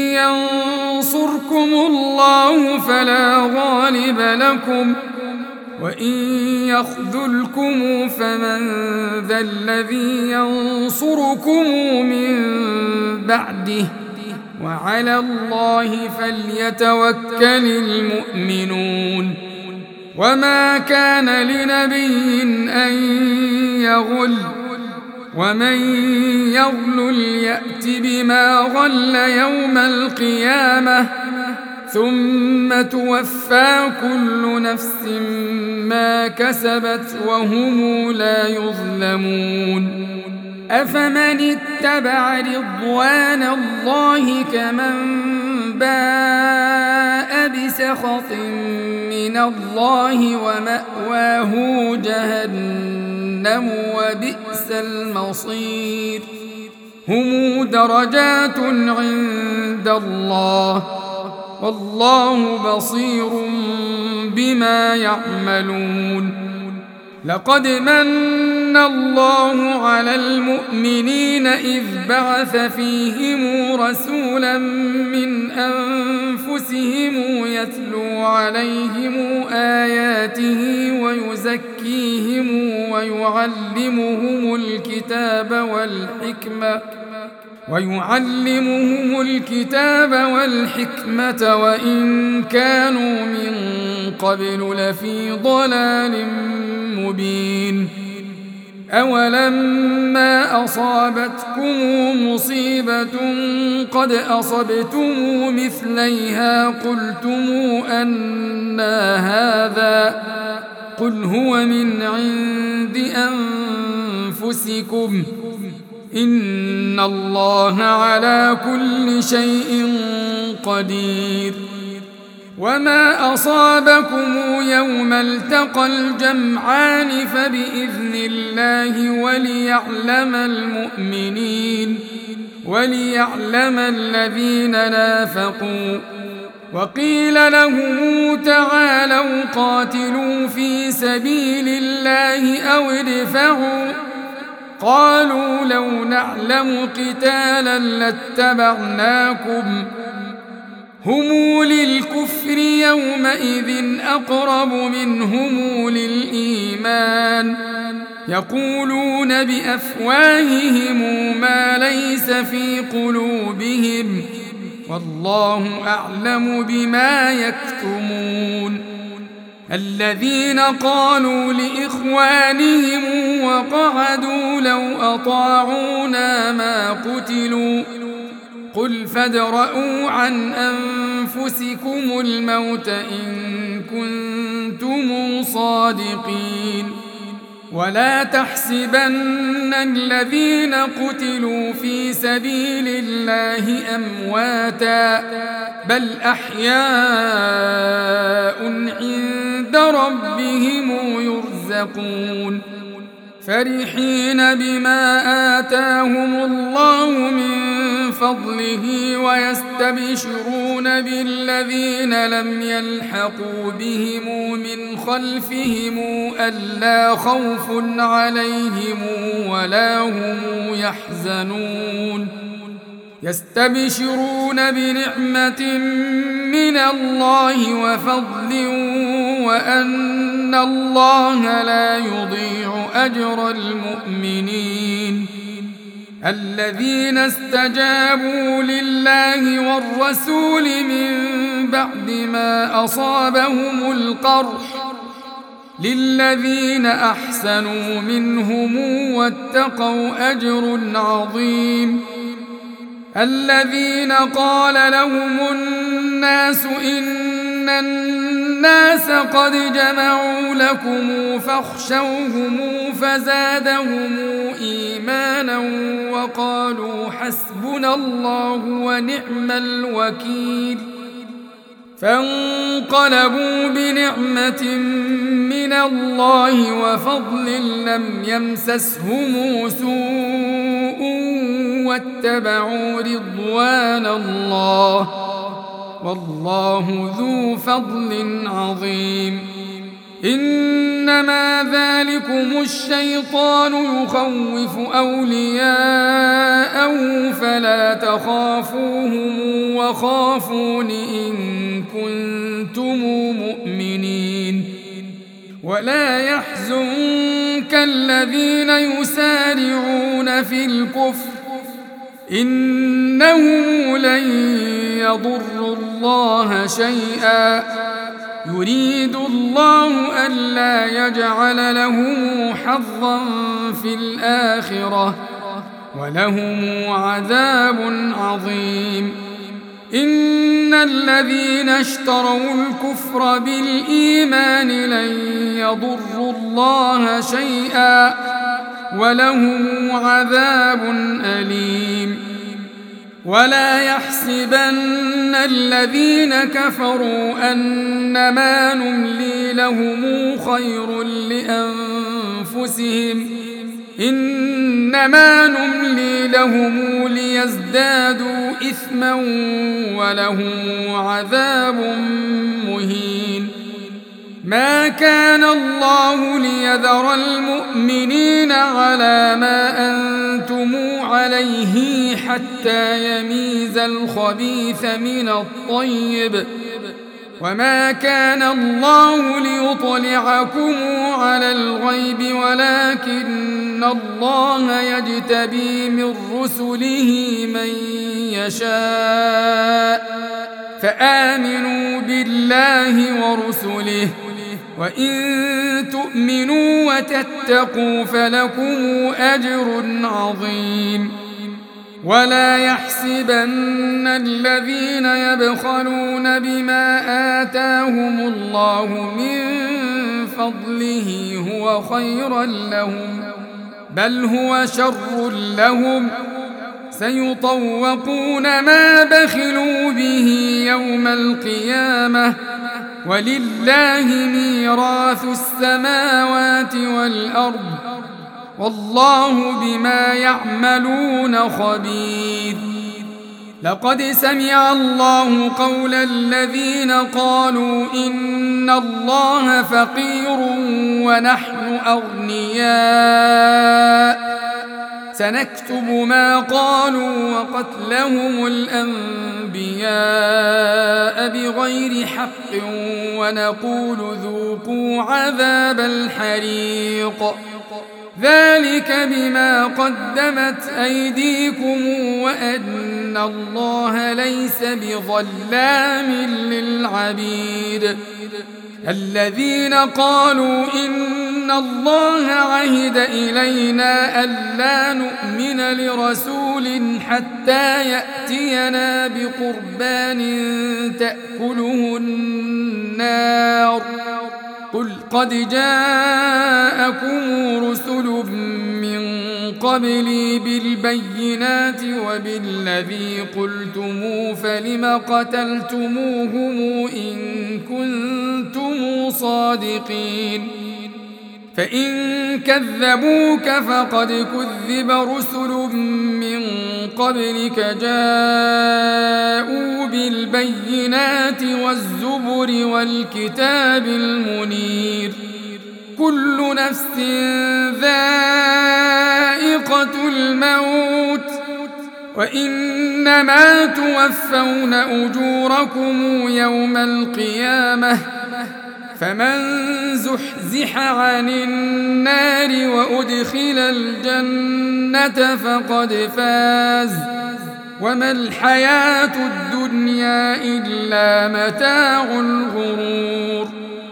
ينصركم الله فلا غالب لكم وإن يخذلكم فمن ذا الذي ينصركم من بعده وعلى الله فليتوكل المؤمنون وما كان لنبي أن يغل ومن يغل يأت بما غل يوم القيامة ثم توفى كل نفس ما كسبت وهم لا يظلمون أفمن اتبع رضوان الله كمن باء بسخط من الله ومأواه جهنم وبئس المصير هم درجات عند الله والله بصير بما يعملون لقد من الله على المؤمنين إذ بعث فيهم رسولا من أنفسهم يتلو عليهم آياته ويعلمهم الكتاب والحكمة وإن كانوا من قبل لفي ضلال مبين أولما أصابتكم مصيبة قد أصبتم مثليها قلتم أنى هذا قل هو من عند أنفسكم إن الله على كل شيء قدير وما أصابكم يوم التقى الجمعان فبإذن الله وليعلم الذين نافقوا وقيل لهم تعالوا قاتلوا في سبيل الله أو ادفعوا قالوا لو نعلم قتالا لاتبعناكم هم للكفر يومئذ أقرب منهم للإيمان يقولون بأفواههم ما ليس في قلوبهم والله أعلم بما يكتمون الذين قالوا لإخوانهم وقعدوا لو أطاعونا ما قتلوا قل فادرءوا عن أنفسكم الموت إن كنتم صادقين ولا تحسبن الذين قتلوا في سبيل الله أمواتا بل أحياء عند ربهم يرزقون فرحين بما آتاهم الله من فضله ويستبشرون بالذين لم يلحقوا بهم من خلفهم ألا خوف عليهم ولا هم يحزنون يستبشرون بنعمة من الله وفضل وأن الله لا يضيع أجر المؤمنين الذين استجابوا لله والرسول من بعد ما أصابهم القرح للذين أحسنوا منهم واتقوا أجر عظيم الذين قال لهم الناس إن الناس قد جمعوا لكم فاخشوهم فزادهم إيمانا وقالوا حسبنا الله ونعم الوكيل فانقلبوا بنعمة من الله وفضل لم يمسسهم سوء واتبعوا رضوان الله والله ذو فضل عظيم إنما ذلكم الشيطان يخوف أولياءه فلا تخافوهم وخافون إن كنتم مؤمنين ولا يحزنك الذين يسارعون في الكفر إنه لن يضروا الله شيئا يريد الله ألا يجعل لهم حظا في الآخرة ولهم عذاب عظيم إن الذين اشتروا الكفر بالإيمان لن يضروا الله شيئا ولهم عذاب أليم ولا يحسبن الذين كفروا أنما نملي لهم خير لأنفسهم إنما نملي لهم ليزدادوا إثما ولهم عذاب مهين ما كان الله ليذر المؤمنين على ما أنتم عليه حتى يميز الخبيث من الطيب وما كان الله ليطلعكم على الغيب ولكن الله يجتبي من رسله من يشاء فآمنوا بالله ورسله وإن تؤمنوا وتتقوا فلكم أجر عظيم ولا يحسبن الذين يبخلون بما آتاهم الله من فضله هو خيرا لهم بل هو شر لهم سيطوقون ما بخلوا به يوم القيامة ولله ميراث السماوات والأرض والله بما يعملون خبير لقد سمع الله قول الذين قالوا إن الله فقير ونحن أغنياء سنكتب ما قالوا وقتلهم الأنبياء بغير حق ونقول ذوقوا عذاب الحريق ذلك بما قدمت أيديكم وأن الله ليس بظلام للعبيد الذين قالوا إن الله عهد إلينا ألا نؤمن لرسول حتى يأتينا بقربان تأكله النار قل قد جاءكم رسل من قبلي بالبينات وبالذي قلتم فلم قتلتموهم إن كنتم صادقين فإن كذبوك فقد كذب رسل من قبلك جاءوا بالبينات والزبر والكتاب المنير كل نفس ذائقة الموت وإنما توفون أجوركم يوم القيامة فمن زحزح عن النار وأدخل الجنة فقد فاز وما الحياة الدنيا إلا متاع الغرور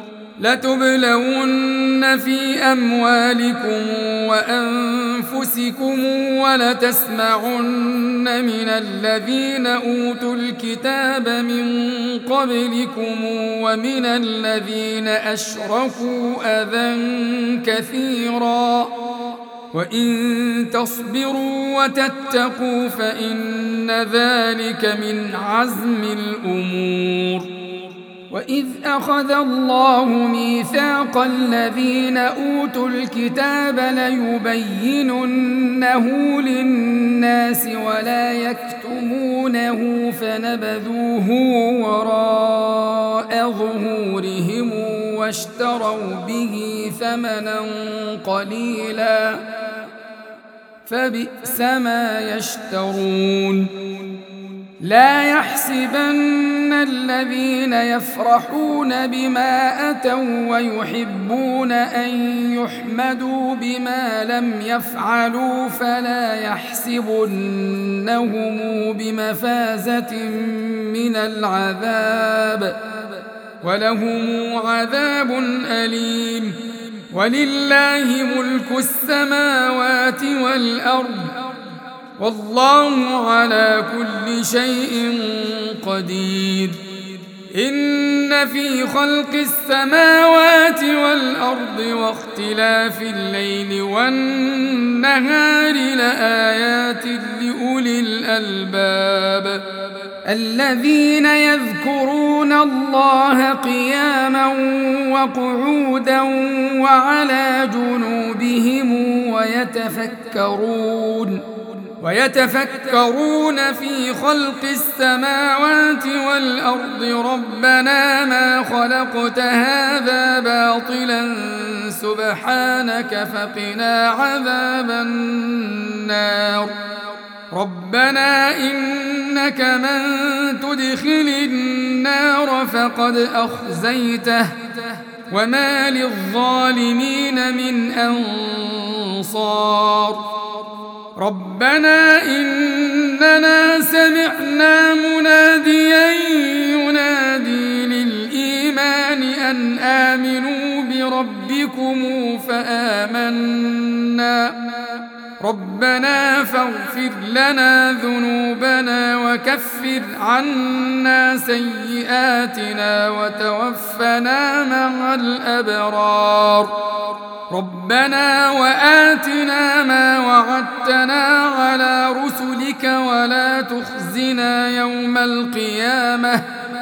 لتبلون في أموالكم وأنفسكم ولتسمعن من الذين أوتوا الكتاب من قبلكم ومن الذين أشركوا أذى كثيرا وإن تصبروا وتتقوا فإن ذلك من عزم الأمور وإذ أخذ الله ميثاق الذين أوتوا الكتاب ليبيننه للناس ولا يكتمونه فنبذوه وراء ظهورهم واشتروا به ثمنا قليلا فبئس ما يشترون لا يحسبن الذين يفرحون بما أتوا ويحبون أن يحمدوا بما لم يفعلوا فلا يحسبنهم بمفازة من العذاب ولهم عذاب أليم. ولله ملك السماوات والأرض والله على كل شيء قدير. إن في خلق السماوات والأرض واختلاف الليل والنهار لآيات لأولي الألباب الذين يذكرون الله قياما وقعودا وعلى جنوبهم ويتفكرون في خلق السماوات والأرض ربنا ما خلقت هذا باطلا سبحانك فقنا عذاب النار. ربنا إنك من تدخل النار فقد أخزيته وما للظالمين من أنصار. ربنا إننا سمعنا مناديا ينادي للإيمان أن آمنوا بربكم فآمنا. ربنا فاغفر لنا ذنوبنا وكفر عنا سيئاتنا وتوفنا مع الأبرار. ربنا وآتنا ما وعدتنا على رسلك ولا تخزنا يوم القيامة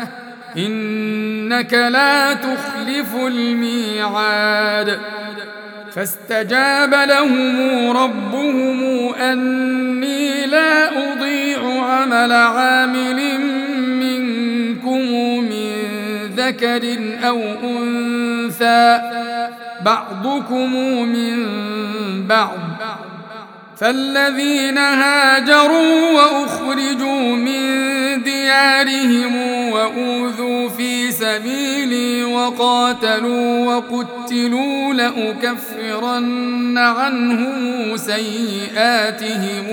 إنك لا تخلف الميعاد. فاستجاب لهم ربهم أني لا أضيع عمل عامل منكم من ذكر أو أنثى بعضكم من بعض. فالذين هاجروا وأخرجوا من ديارهم وأوذوا في سبيلي وقاتلوا وقتلوا لأكفرن عنهم سيئاتهم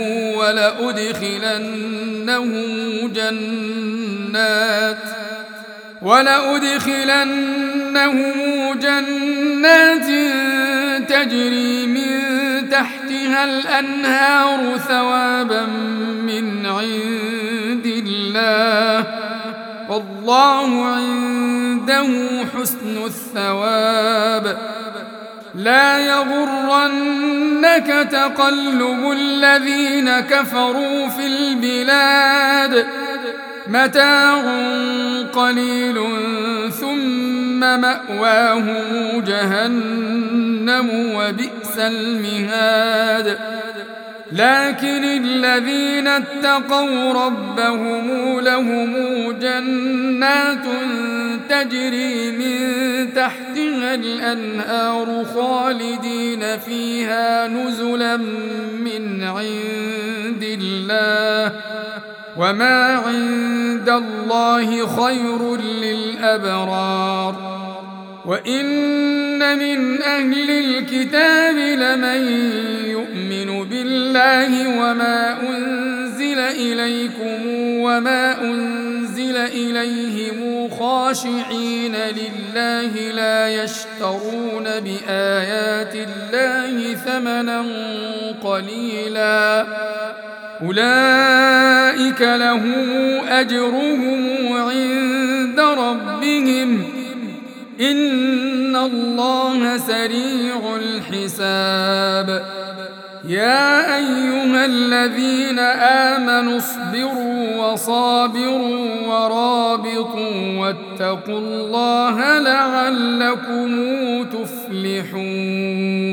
ولأدخلنهم جنات تجري من تحتها الأنهار ثوابا من عند الله والله عنده حسن الثواب. لا يغرنك تقلب الذين كفروا في البلاد متاع قليل ثم مأواهم جهنم وبئس المهاد. لكن الذين اتقوا ربهم لهم جنات تجري من تحتها الأنهار خالدين فيها نزلا من عند الله وما عند الله خير للأبرار. وإن من أهل الكتاب لمن يؤمن بالله وما أنزل إليكم وما أنزل إليهم خاشعين لله لا يشترون بآيات الله ثمنا قليلا أولئك لهم أجرهم عند ربهم إن الله سريع الحساب. يا أيها الذين آمنوا اصبروا وصابروا ورابطوا واتقوا الله لعلكم تفلحون.